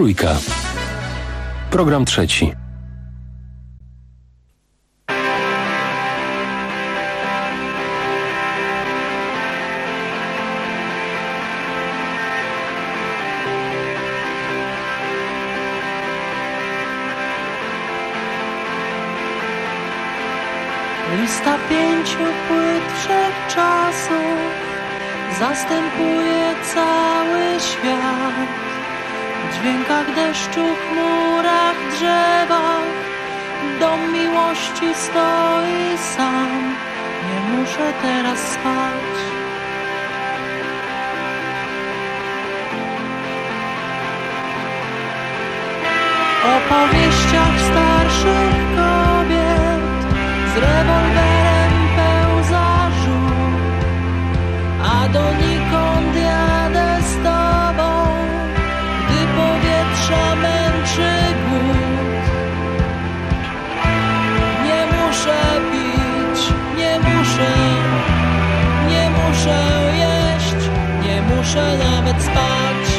Trójka. Program trzeci. Lista 5 płyt wszechczasów zastępuje cały świat. W dźwiękach deszczu, chmurach, drzewach dom miłości stoi sam. Nie muszę teraz spać. O powieściach starszych kobiet z rewolwerem pełza żółt, a donikąd jadę z tobą, gdy powietrza męczy głód. Nie muszę pić, nie muszę jeść, nie muszę nawet spać.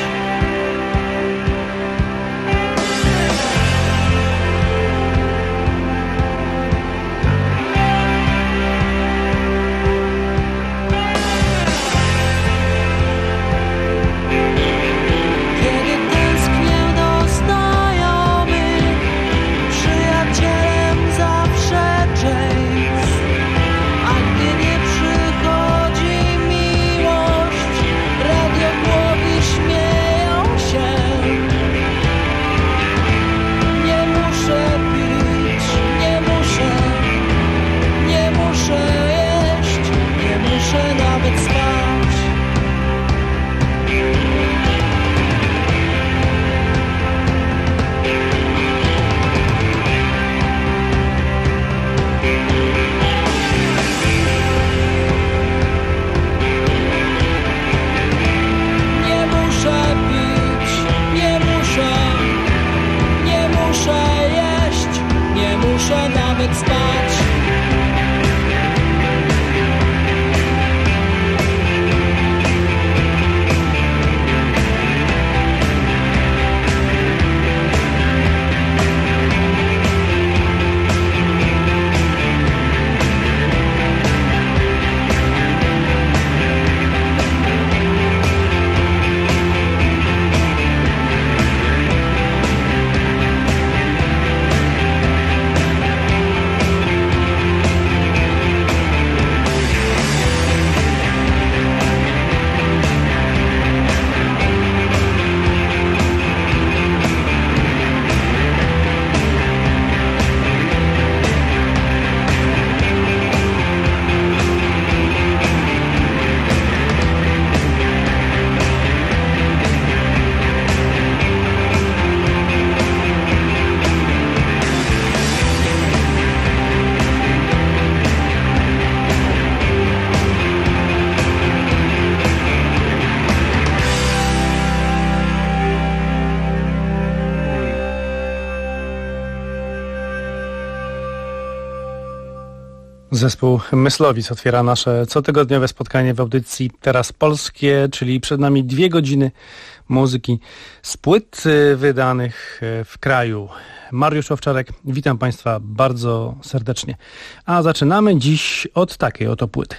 Zespół Myslowic otwiera nasze cotygodniowe spotkanie w audycji Teraz Polskie, czyli przed nami 2 godziny muzyki z płyt wydanych w kraju. Mariusz Owczarek, witam Państwa bardzo serdecznie. A zaczynamy dziś od takiej oto płyty.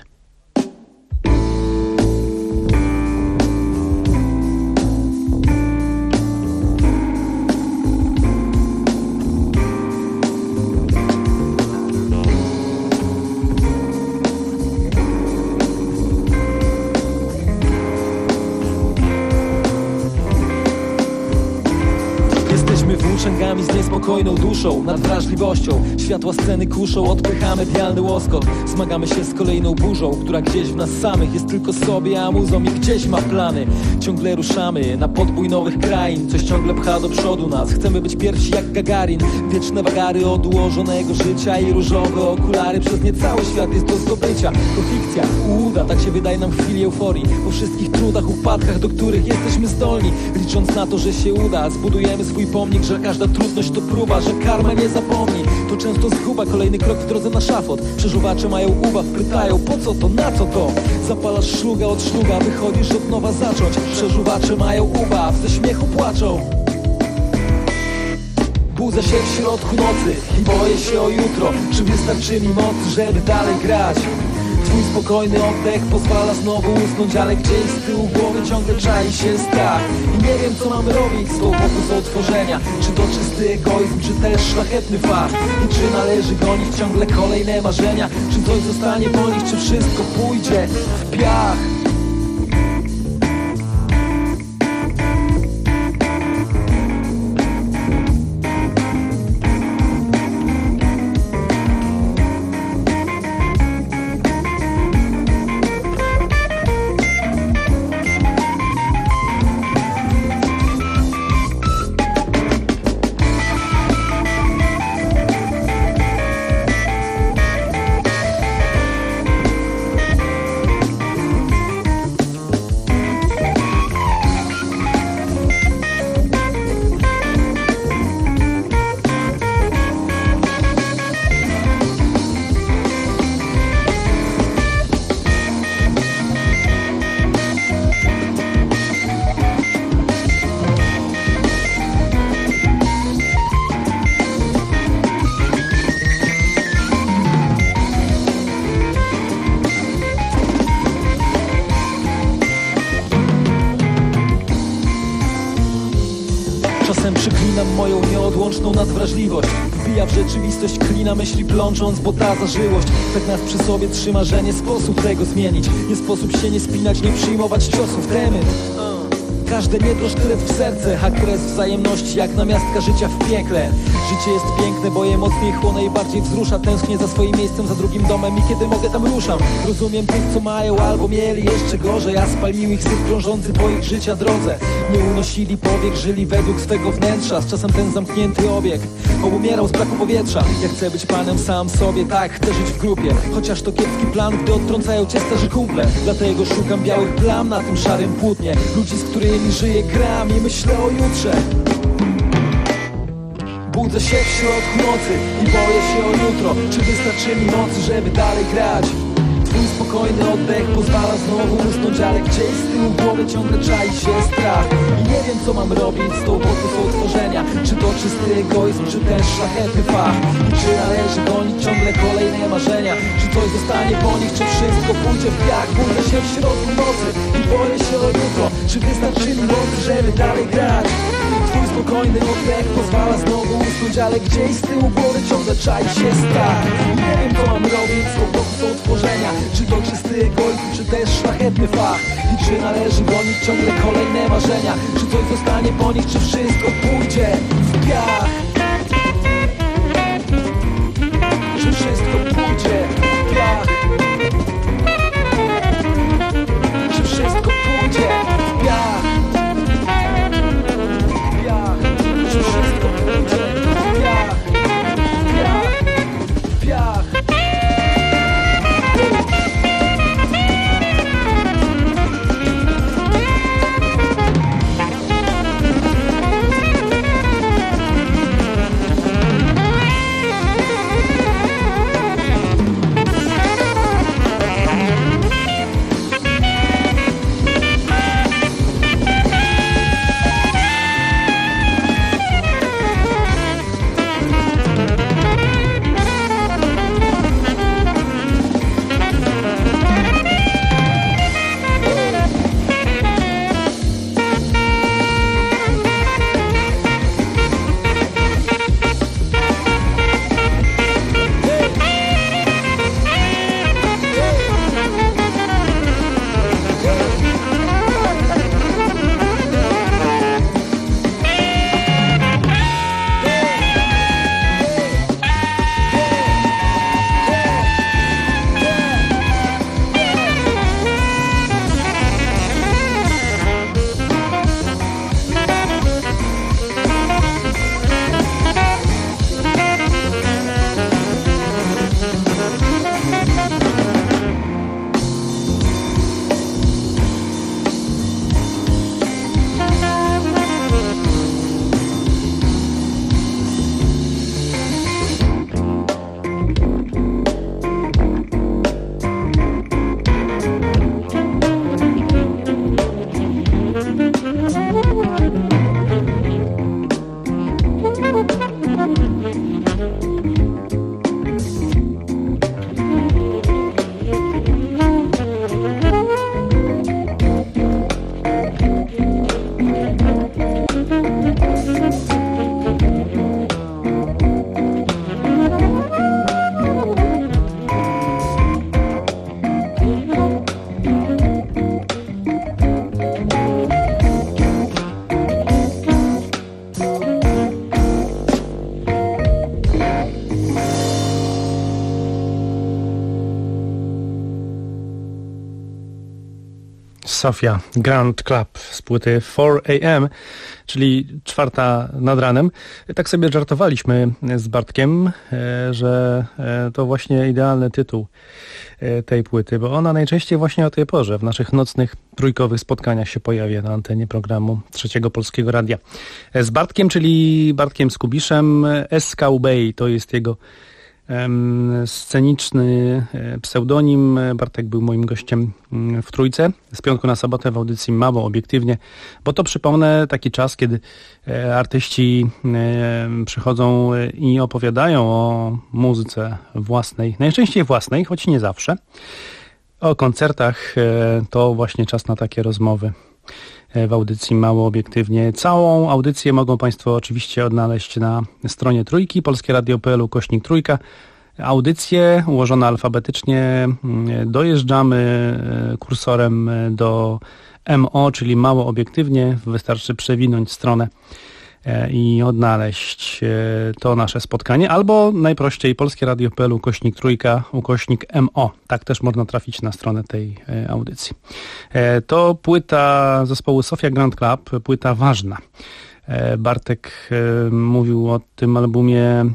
Włóczęgami z niespokojną duszą, nad wrażliwością. Światła sceny kuszą, odpychamy pijalny łoskot. Zmagamy się z kolejną burzą, która gdzieś w nas samych jest tylko sobie, a muzą i gdzieś ma plany. Ciągle ruszamy na podbój nowych krain, coś ciągle pcha do przodu nas. Chcemy być pierwsi jak Gagarin. Wieczne wagary od ułożonego życia i różowe okulary. Przez nie cały świat jest do zdobycia. To fikcja, ułuda, tak się wydaje nam w chwili euforii. Po wszystkich trudach, upadkach, do których jesteśmy zdolni. Licząc na to, że się uda, zbudujemy swój pomnik, że każda trudność to próba, że karma nie zapomni. To często zguba, kolejny krok w drodze na szafot. Przeżuwacze mają ubaw, pytają po co to, na co to? Zapalasz szluga od szluga, wychodzisz od nowa zacząć. Przeżuwacze mają ubaw, ze śmiechu płaczą. Budzę się w środku nocy i boję się o jutro. Czy wystarczy mi moc, żeby dalej grać? Twój spokojny oddech pozwala znowu usnąć, ale gdzieś z tyłu głowy ciągle czai się strach. I nie wiem, co mam robić z tą pokusą tworzenia. Czy to czysty egoizm, czy też szlachetny fach? I czy należy gonić ciągle kolejne marzenia? Czy coś zostanie po nich, czy wszystko pójdzie w piach? Czasem przyklinam moją nieodłączną nadwrażliwość. Wbija w rzeczywistość klina myśli plącząc, bo ta zażyłość tak nas przy sobie trzyma, że nie sposób tego zmienić. Nie sposób się nie spinać, nie przyjmować ciosów temy. Każde niedro sztylet w serce, a kres wzajemności jak namiastka życia w piekle. Życie jest piękne, bo je mocniej chłonę i bardziej wzrusza. Tęsknię za swoim miejscem, za drugim domem i kiedy mogę tam ruszam. Rozumiem tych, co mają albo mieli jeszcze gorzej, a spalił ich syf krążący po ich życia drodze. Nie unosili powiek, żyli według swego wnętrza. Z czasem ten zamknięty obieg obumierał z braku powietrza. Ja chcę być panem sam sobie, tak, chcę żyć w grupie. Chociaż to kiepski plan, gdy odtrącają cię starzy kumple. Dlatego szukam białych plam na tym szarym płótnie. Ludzi, z którymi żyję, gram i myślę o jutrze. Budzę się w środku nocy i boję się o jutro. Czy wystarczy mi mocy, żeby dalej grać? Twój spokojny oddech pozwala znowu usnąć, ale gdzieś z tyłu głowy ciągle czai się strach. I nie wiem, co mam robić z tą pokusą tworzenia. Czy to czysty egoizm, czy też szlachetny fach? I czy należy gonić ciągle kolejne marzenia? Czy coś zostanie po nich, czy wszystko pójdzie w piach? Budzę się w środku nocy i boję się o jutro. Czy wystarczy mi mocy, żeby dalej grać? Twój spokojny oddech pozwala znowu usnąć, ale gdzieś z tyłu głowy ciągle czai się strach. I nie wiem, co mam robić z tą pokusą tworzenia. Czy to czysty egoizm, czy też szlachetny fach? I czy należy gonić ciągle kolejne marzenia? Czy coś zostanie po nich, czy wszystko pójdzie w piach? Czy wszystko pójdzie w piach? Czy wszystko pójdzie w piach? Czy wszystko pójdzie w piach? W piach? Sofia Grand Club z płyty 4am, czyli 4 nad ranem. Tak sobie żartowaliśmy z Bartkiem, że to właśnie idealny tytuł tej płyty, bo ona najczęściej właśnie o tej porze w naszych nocnych, trójkowych spotkaniach się pojawia na antenie programu Trzeciego Polskiego Radia. Z Bartkiem, czyli Bartkiem Skubiszem, SKB to jest jego sceniczny pseudonim. Bartek był moim gościem w Trójce z piątku na sobotę w audycji Mało Obiektywnie, bo to, przypomnę, taki czas, kiedy artyści przychodzą i opowiadają o muzyce własnej, najczęściej własnej, choć nie zawsze, o koncertach. To właśnie czas na takie rozmowy w audycji Mało Obiektywnie. Całą audycję mogą Państwo oczywiście odnaleźć na stronie Trójki, polskieradio.pl/trójka. Audycje ułożone alfabetycznie. Dojeżdżamy kursorem do MO, czyli Mało Obiektywnie. Wystarczy przewinąć stronę i odnaleźć to nasze spotkanie, albo najprościej polskieradio.pl/trójka/MO. Tak też można trafić na stronę tej audycji. To płyta zespołu Sofia Grand Club, płyta ważna. Bartek mówił o tym albumie,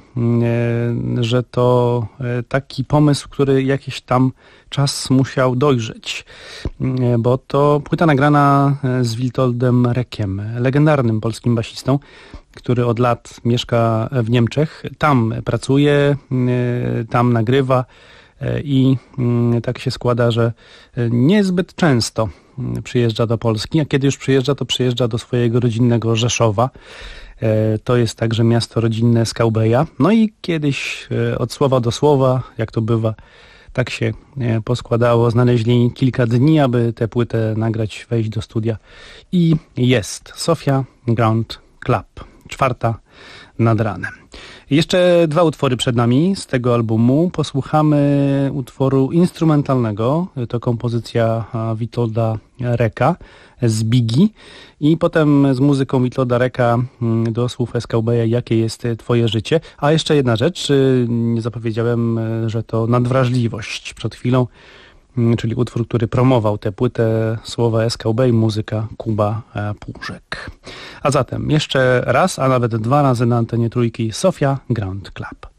że to taki pomysł, który jakiś tam czas musiał dojrzeć, bo to płyta nagrana z Witoldem Rekiem, legendarnym polskim basistą, który od lat mieszka w Niemczech. Tam pracuje, tam nagrywa i tak się składa, że niezbyt często przyjeżdża do Polski, a kiedy już przyjeżdża, to przyjeżdża do swojego rodzinnego Rzeszowa. To jest także miasto rodzinne Skaubeja. No i kiedyś od słowa do słowa, jak to bywa, tak się poskładało. Znaleźli kilka dni, aby tę płytę nagrać, wejść do studia. I jest Sofia Grand Club, 4 nad ranem. Jeszcze 2 utwory przed nami z tego albumu. Posłuchamy utworu instrumentalnego. To kompozycja Witolda Reka z Bigi. I potem z muzyką Witolda Reka do słów SKB Jakie jest Twoje życie. A jeszcze jedna rzecz. Nie zapowiedziałem, że to Nadwrażliwość przed chwilą, czyli utwór, który promował tę płytę, słowa SKB i muzyka Kuba Puszek. A zatem jeszcze raz, a nawet 2 razy na antenie Trójki Sofia Grand Club.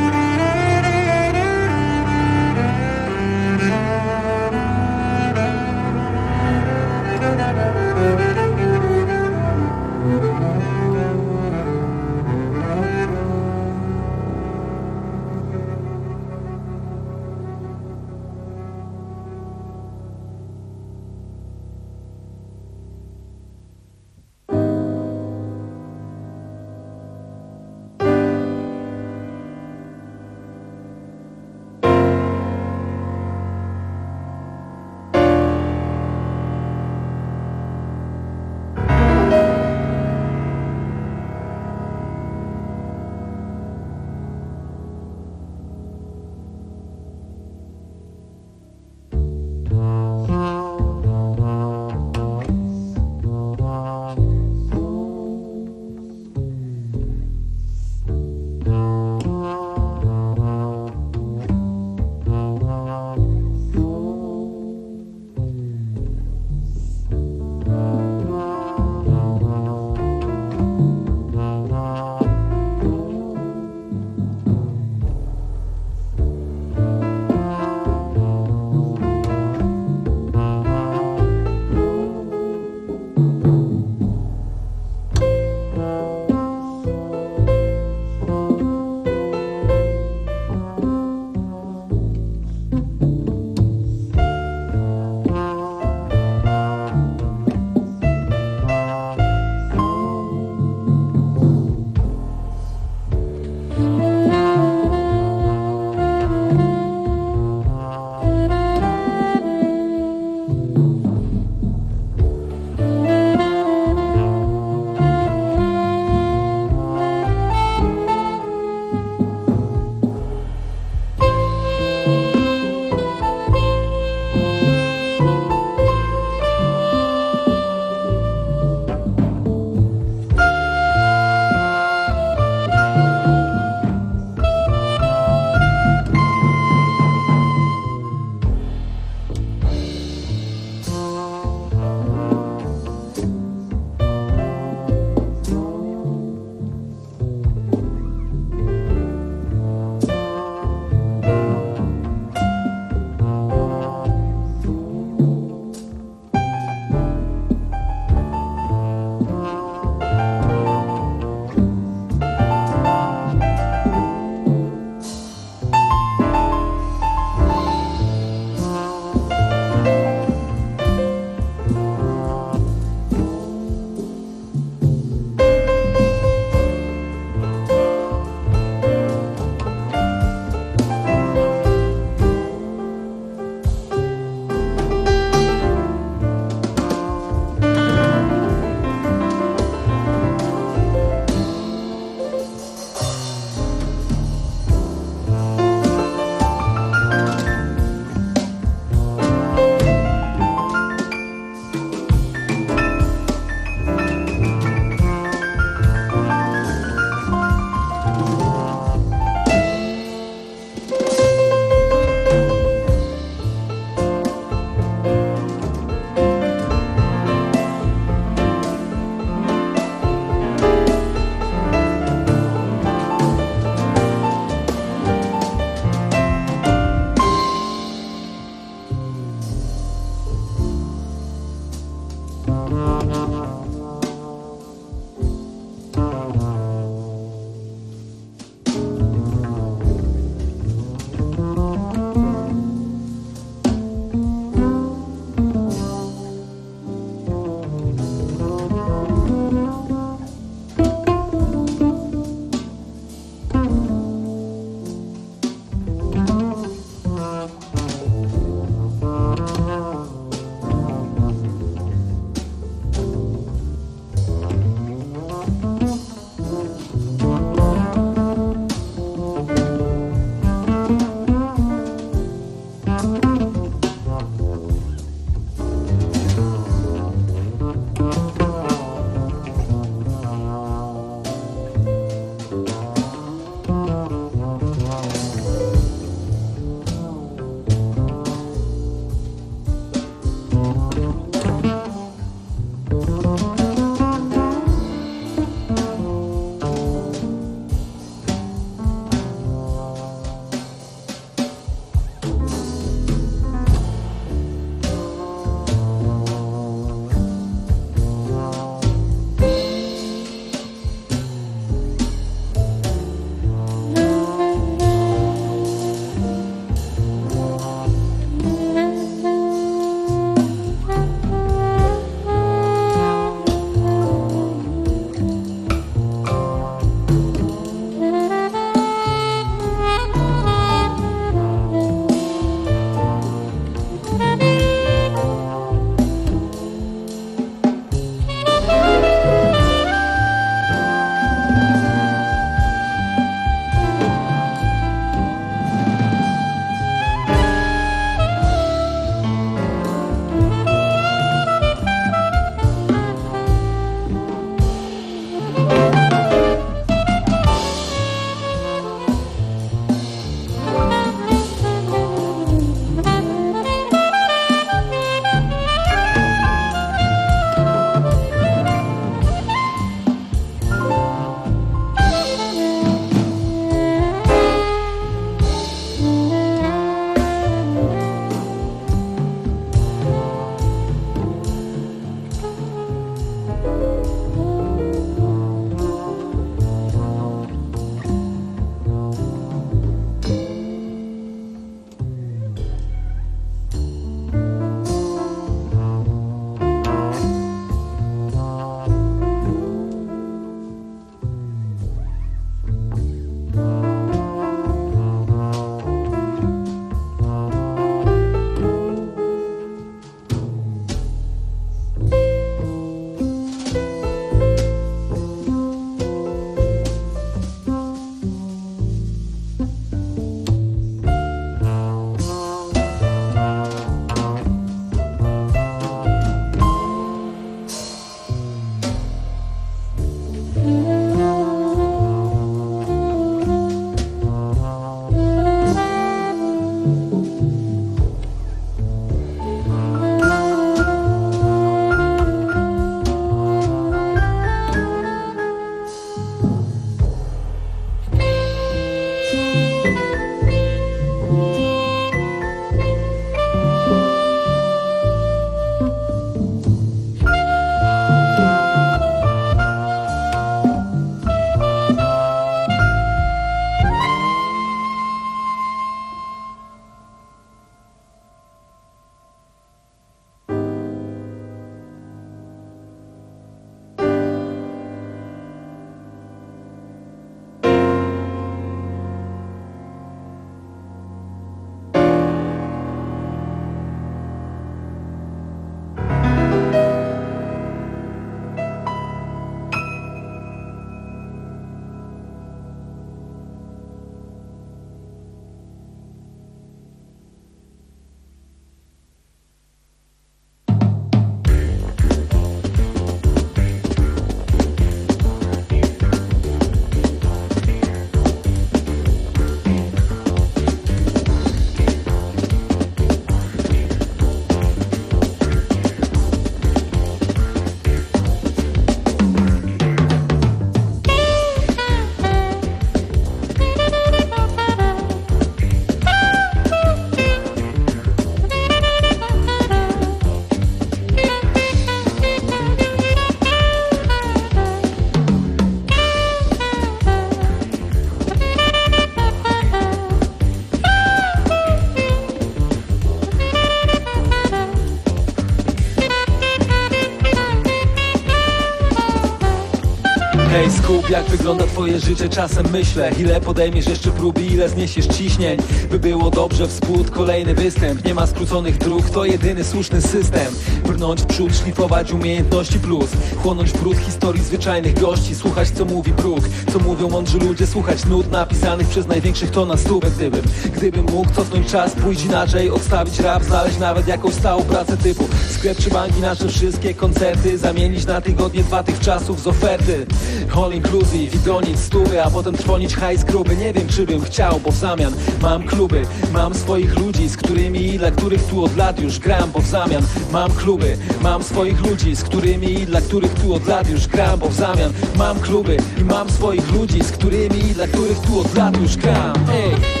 Ej, skup, jak wygląda twoje życie, czasem myślę. Ile podejmiesz jeszcze prób i ile zniesiesz ciśnień, by było dobrze w spód, kolejny występ. Nie ma skróconych dróg, to jedyny słuszny system. Brnąć w przód, szlifować umiejętności plus, chłonąć brud historii zwyczajnych gości. Słuchać co mówi próg, co mówią mądrzy ludzie. Słuchać nut napisanych przez największych to na stówę. Gdybym mógł cofnąć czas, pójść inaczej, odstawić rap, znaleźć nawet jakąś stałą pracę typu sklep czy banki, nasze wszystkie koncerty zamienić na tygodnie 2 tych czasów z oferty all inclusive i gonić stówy, a potem trwonić hajs gruby. Nie wiem czy bym chciał, bo w zamian mam kluby, mam swoich ludzi, z którymi i dla których tu od lat już gram, bo w zamian mam kluby, mam swoich ludzi, z którymi i dla których tu od lat już gram, bo w zamian mam kluby i mam swoich ludzi, z którymi i dla których tu od lat już gram. Ej.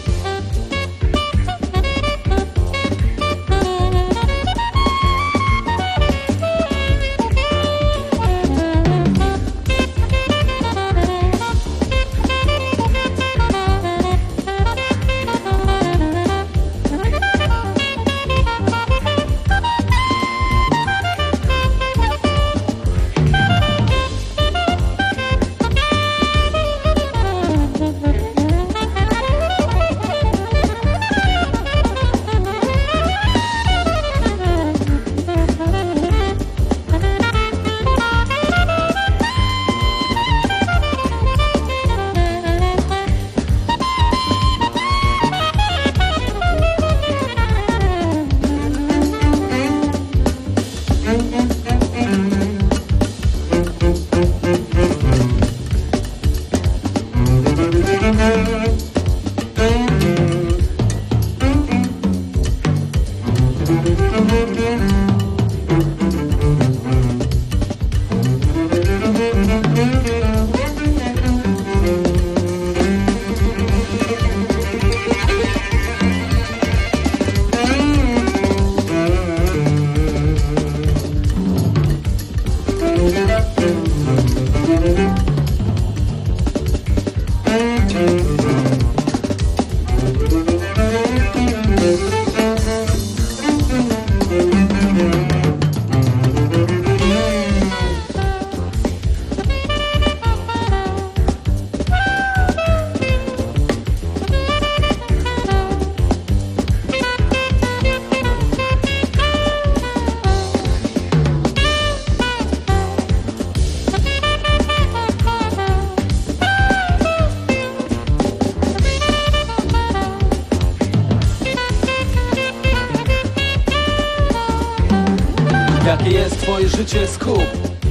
Jakie jest twoje życie, skup?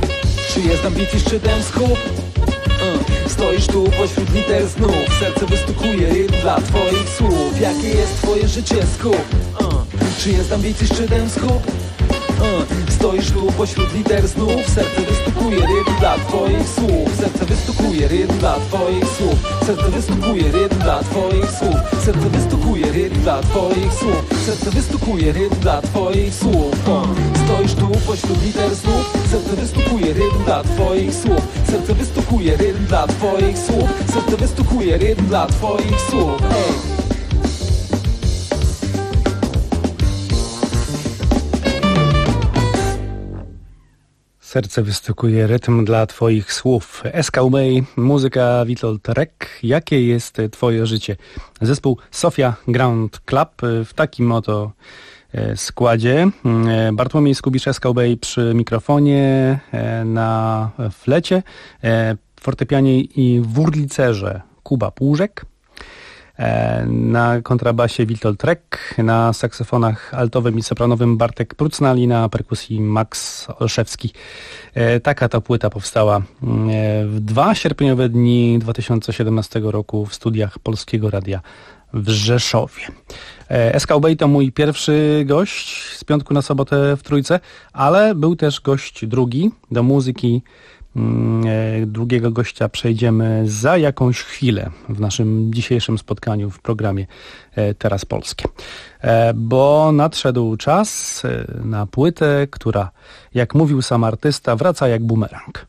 Czy jest ambicji szczytem skup? Stoisz tu pośród liter znów, serce wystukuje rytm dla twoich słów. Jakie jest twoje życie, skup? Czy jest ambicji szczytem skup? Stoisz tu pośród liter znów, serce wystukuje rytm dla twoich słów. Serce wystukuje rytm dla twoich słów. Serce wystukuje rytm dla twoich słów. Serce wystukuje rytm dla twoich słów. Serce wystukuje rytm dla twoich słów. Stoisz tu pośród liter znów, serce wystukuje rytm dla twoich słów. Serce wystukuje rytm dla twoich słów. Serce wystukuje rytm dla twoich słów. Ej. Serce wystukuje rytm dla twoich słów. SKB, muzyka Witold Rek. Jakie jest twoje życie? Zespół Sofia Ground Club w takim oto składzie. Bartłomiej Skubisz, SKB przy mikrofonie, na flecie, fortepianie i wurlicerze Kuba Płużek, na kontrabasie Witold Rek, na saksofonach altowym i sopranowym Bartek Prucnali, na perkusji Max Olszewski. Taka ta płyta powstała w 2 sierpniowe dni 2017 roku w studiach Polskiego Radia w Rzeszowie. SKB to mój pierwszy gość z piątku na sobotę w Trójce, ale był też gość drugi. Do muzyki drugiego gościa przejdziemy za jakąś chwilę w naszym dzisiejszym spotkaniu w programie Teraz Polskie. Bo nadszedł czas na płytę, która, jak mówił sam artysta, wraca jak bumerang.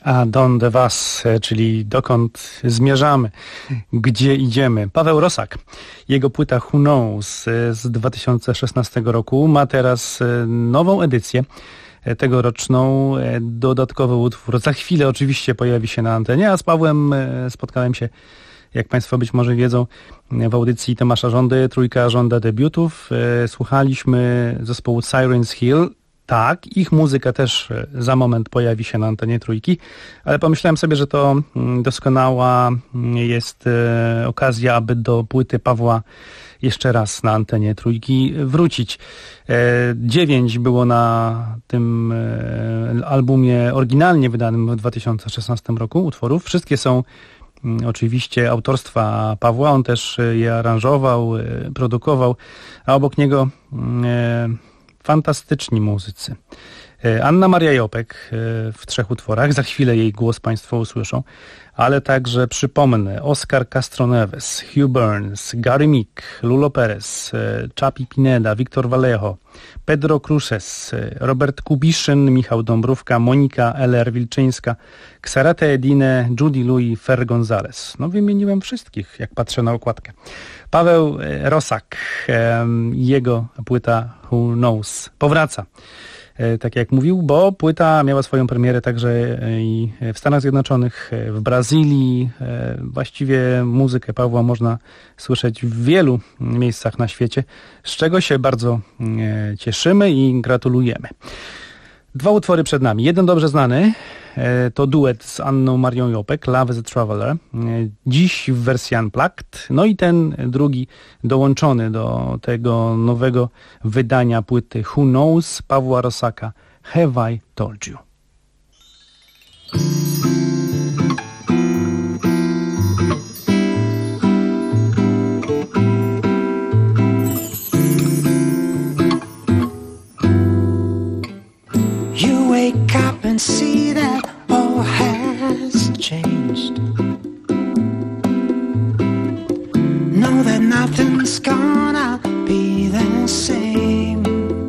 A donde vas, czyli dokąd zmierzamy, gdzie idziemy. Paweł Rosak, jego płyta Who Knows z 2016 roku ma teraz nową edycję, tegoroczną, dodatkowy utwór. Za chwilę oczywiście pojawi się na antenie, a z Pawłem spotkałem się, jak Państwo być może wiedzą, w audycji Tomasza Żądy, Trójka Żąda debiutów. Słuchaliśmy zespołu Sirens Hill. Tak, ich muzyka też za moment pojawi się na antenie Trójki, ale pomyślałem sobie, że to doskonała jest okazja, aby do płyty Pawła jeszcze raz na antenie Trójki wrócić. 9 było na tym albumie oryginalnie wydanym w 2016 roku utworów. Wszystkie są oczywiście autorstwa Pawła, on też je aranżował, produkował, a obok niego fantastyczni muzycy. Anna Maria Jopek w 3 utworach, za chwilę jej głos Państwo usłyszą, ale także przypomnę Oscar Castroneves, Hugh Burns, Gary Meek, Lulo Perez, Chapi Pineda, Victor Vallejo, Pedro Cruces, Robert Kubiszyn, Michał Dąbrówka, Monika Eller-Wilczyńska, Xarate Edine, Judy Louis, Fer Gonzalez. No wymieniłem wszystkich, jak patrzę na okładkę. Paweł Rosak, jego płyta Who Knows powraca. Tak jak mówił, bo płyta miała swoją premierę także i w Stanach Zjednoczonych, w Brazylii. Właściwie muzykę Pawła można słyszeć w wielu miejscach na świecie, z czego się bardzo cieszymy i gratulujemy. 2 utwory przed nami. Jeden dobrze znany to duet z Anną Marią Jopek, Love is a Traveler, dziś w wersji Unplugged. No i ten drugi dołączony do tego nowego wydania płyty Who Knows Pawła Rosaka, Have I Told You. You wake up and see that all has changed. Know that nothing's gonna be the same.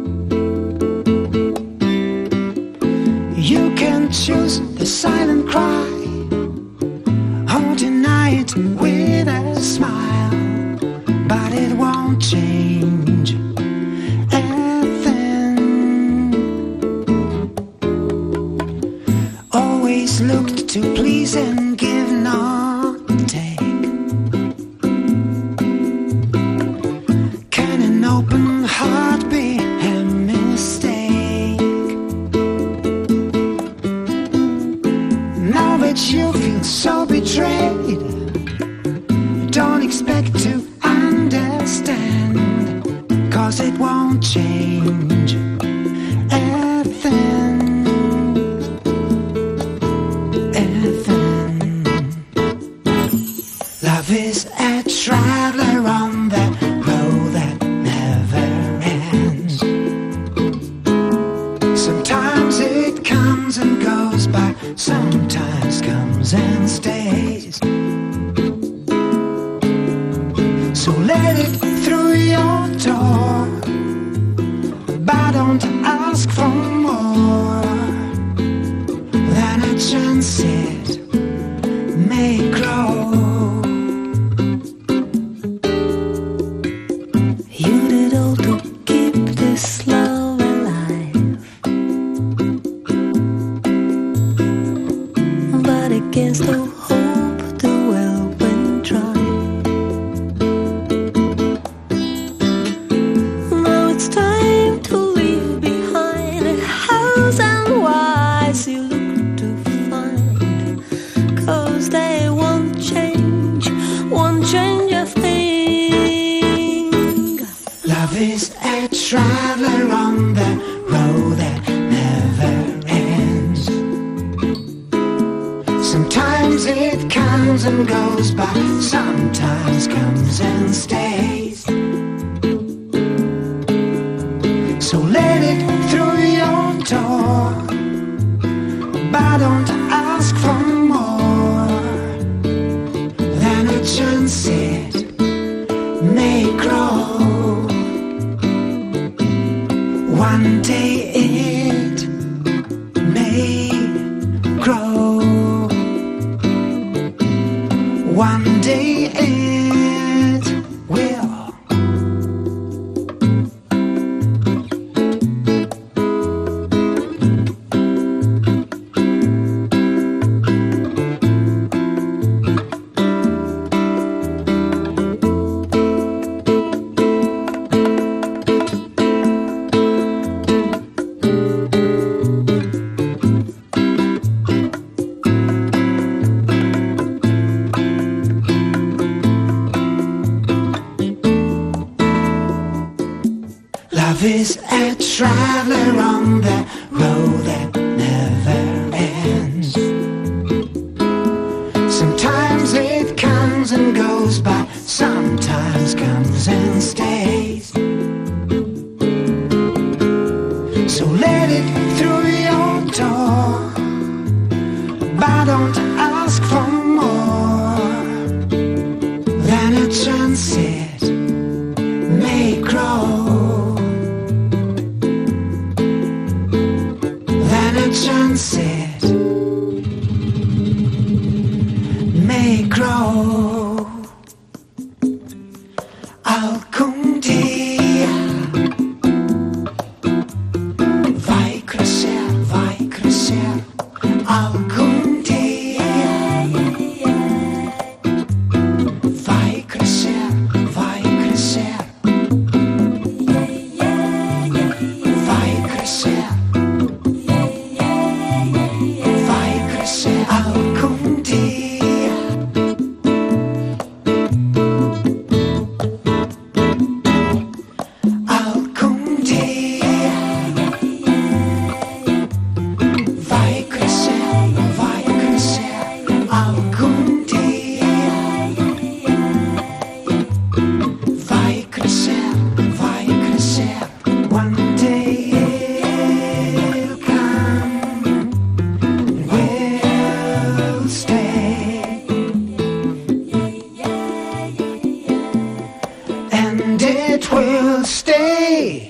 You can choose the silent cry or deny it with a smile, but it won't change a thing. Always looked to please and give, not take. Can an open heart be a mistake? Now that you feel so betrayed, don't expect to understand, 'cause it won't change a thing. Love is a traveler on the road that never ends. Sometimes it comes and goes by, sometimes comes and stays. So let it through your door, but don't ask for more than a chance it may grow. You did all to keep this love alive, but against all hope the well went dry. Now it's time to leave behind a house and wives you look to find, 'cause they won't change a thing. Love is a traveler on the road that never ends. Sometimes it comes and goes by, sometimes comes and stays. So let it through your door, but don't ask for more than a chance it may grow. One day it may grow. One day it will. Love is a traveler on the road that never ends. Sometimes it comes and goes by, sometimes comes and stays. So let it through your door, but don't ask for more than a transit may grow. Sunset may grow. Algún día vai crescer. Algún día vai crescer. Vai crescer. Algún día vai crescer. Algún día vai crescer. One day it'll come, will stay, and it will stay.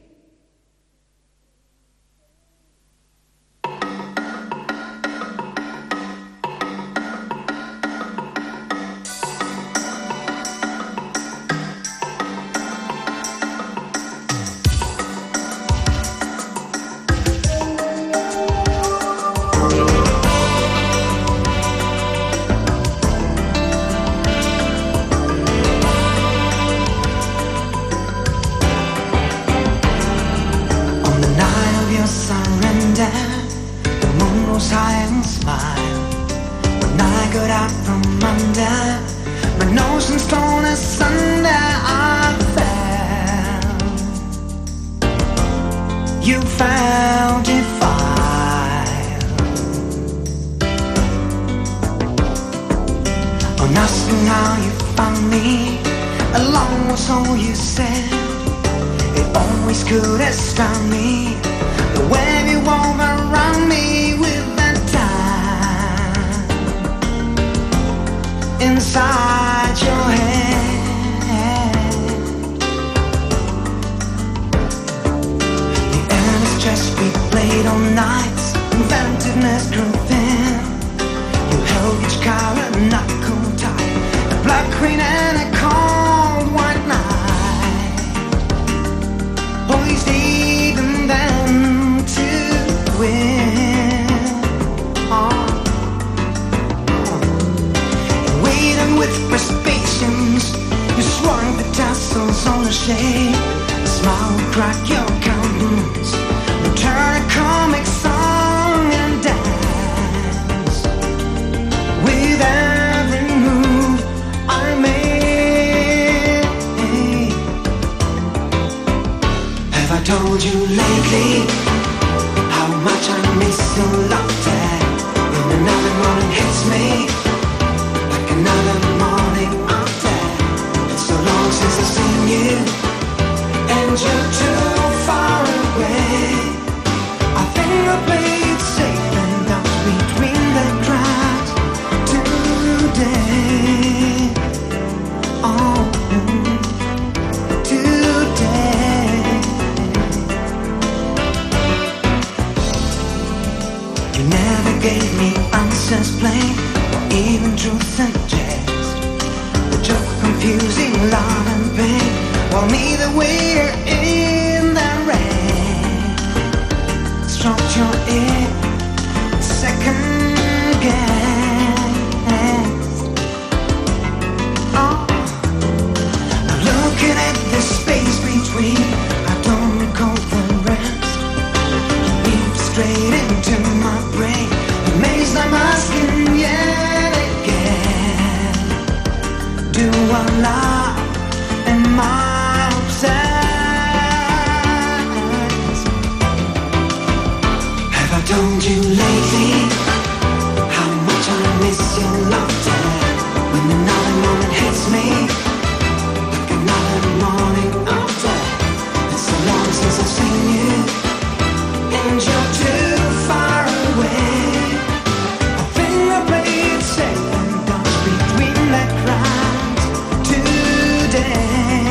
Surrender. The moon rose high and smiled when I got out from under my notions torn asunder. I fell. You found it fine. On asking how you found me, alone was all you said. It always could astound me, the way you wove around me with that time inside your head. The endless stress we played all night, inventiveness grew thin. You held each card knuckle tight, a black queen and a cold white knight, poised even then to win. Waiting with patience, you swung the tassels on the shade. A smile would crack your countenance, turn a comic song and dance with every move I made. Have I told you lately how much I miss your laughter when another morning hits me like another morning after? It's so long since I've seen you, and you're too far away. I think I'll play it safe and dance between the crowds today. Oh, today. You never gave me answers plain, or even truth and jest. Such a confusing love and pain. Well, neither we're in that rain. Structure it, second guess. Oh, looking at the space between, I don't go the rest. Leap straight into my brain, amazed I'm asking yet again. Do I love? Am I obsessed? Have I told you lately how much I miss your laughter? When another moment hits me like another morning after. It's so long since I've seen you, and you're too far away. I think I played safe and dance between the crowds today.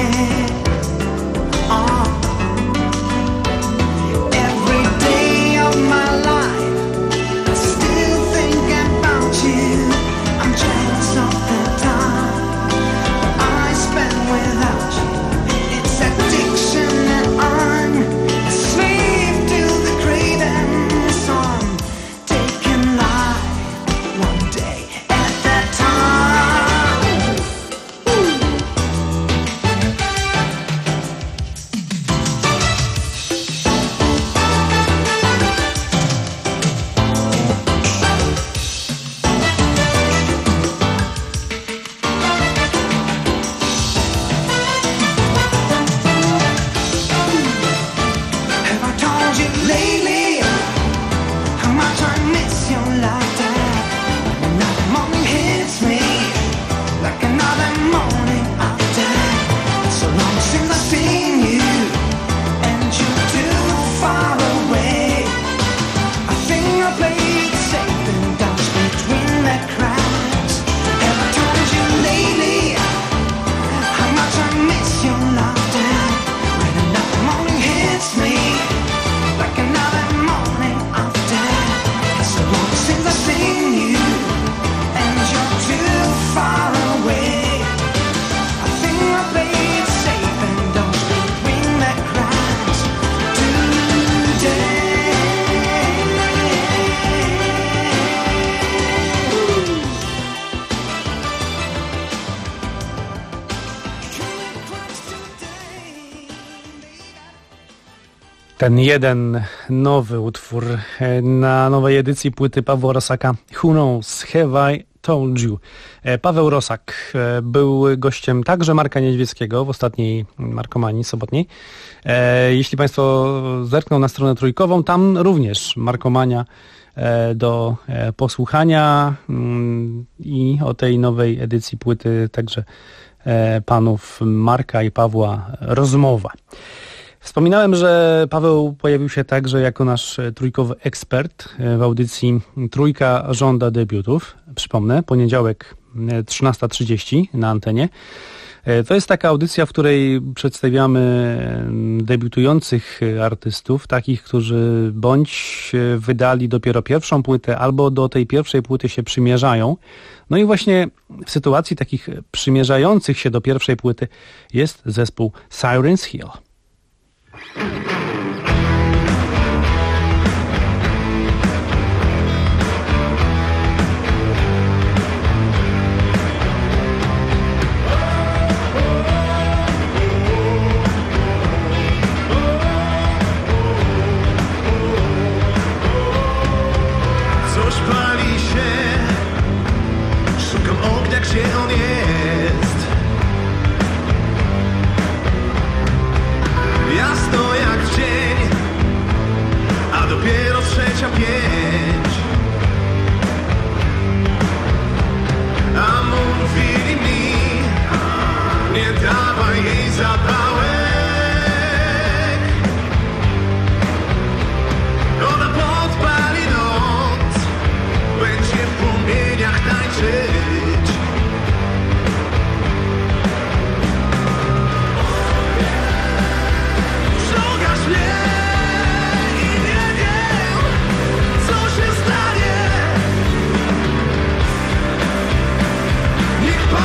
Every day of my life I still think about you. I'm jealous of the time I spend without you. It's addiction and I'm a slave to the craving song. Taking life one day at that time. Have I told you lately how much I miss your laughter? Another morning hits me like another morning after. So long since I've seen you, and you're too far away. I think I played safe and dance between the crowds. Have I told you lately how much I miss your laughter? When another morning hits me like another morning after. So long since I've seen you, and you're too far away. I think I played safe and dance between the crowds today. Ten jeden nowy utwór na nowej edycji płyty Pawła Rosaka, Who Knows, Have I Told You. Paweł Rosak był gościem także Marka Niedźwieckiego w ostatniej Markomanii sobotniej. Jeśli Państwo zerkną na stronę trójkową, tam również Markomania do posłuchania i o tej nowej edycji płyty także panów Marka i Pawła rozmowa. Wspominałem, że Paweł pojawił się także jako nasz trójkowy ekspert w audycji Trójka żąda debiutów. Przypomnę, poniedziałek 13:30 na antenie. To jest taka audycja, w której przedstawiamy debiutujących artystów, takich, którzy bądź wydali dopiero pierwszą płytę, albo do tej pierwszej płyty się przymierzają. No i właśnie w sytuacji takich przymierzających się do pierwszej płyty jest zespół Sirens Hill. Coś pali się, szukam ognia, gdzie on jest. Jasno jak w dzień, a dopiero 3:05. A mówili mi, nie dawaj jej zapałek. Ona podpali noc, będzie w płomieniach tańczyć. Szukasz mnie i nie wiem, co się stanie. Niech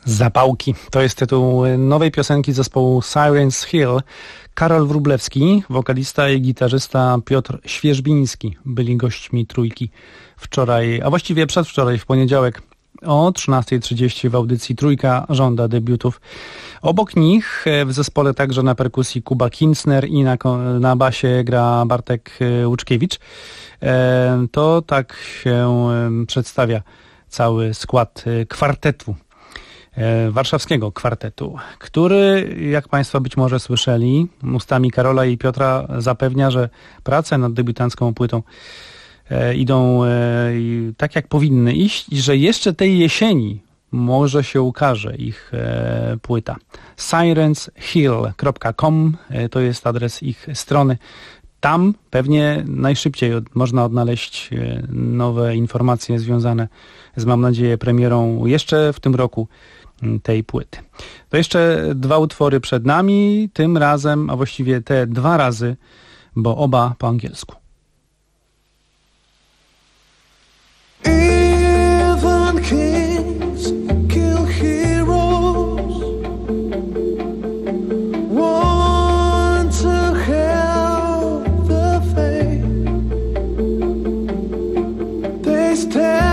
Zapałki. To jest tytuł nowej piosenki zespołu Sirens Hill. Karol Wróblewski, wokalista i gitarzysta Piotr Świerzbiński byli gośćmi Trójki wczoraj, a właściwie przedwczoraj, w poniedziałek o 13:30 w audycji Trójka żąda debiutów. Obok nich w zespole także na perkusji Kuba Kincner i na basie gra Bartek Łuczkiewicz. To tak się przedstawia cały skład kwartetu. Warszawskiego kwartetu, który, jak Państwo być może słyszeli, ustami Karola i Piotra zapewnia, że prace nad debiutancką płytą idą tak, jak powinny iść i że jeszcze tej jesieni może się ukaże ich płyta. sirenshill.com to jest adres ich strony. Tam pewnie najszybciej można odnaleźć nowe informacje związane z, mam nadzieję, premierą jeszcze w tym roku tej płyty. To jeszcze 2 utwory przed nami, tym razem, a właściwie te 2 razy, bo oba po angielsku. Even kings kill heroes, want to help the faith. They stand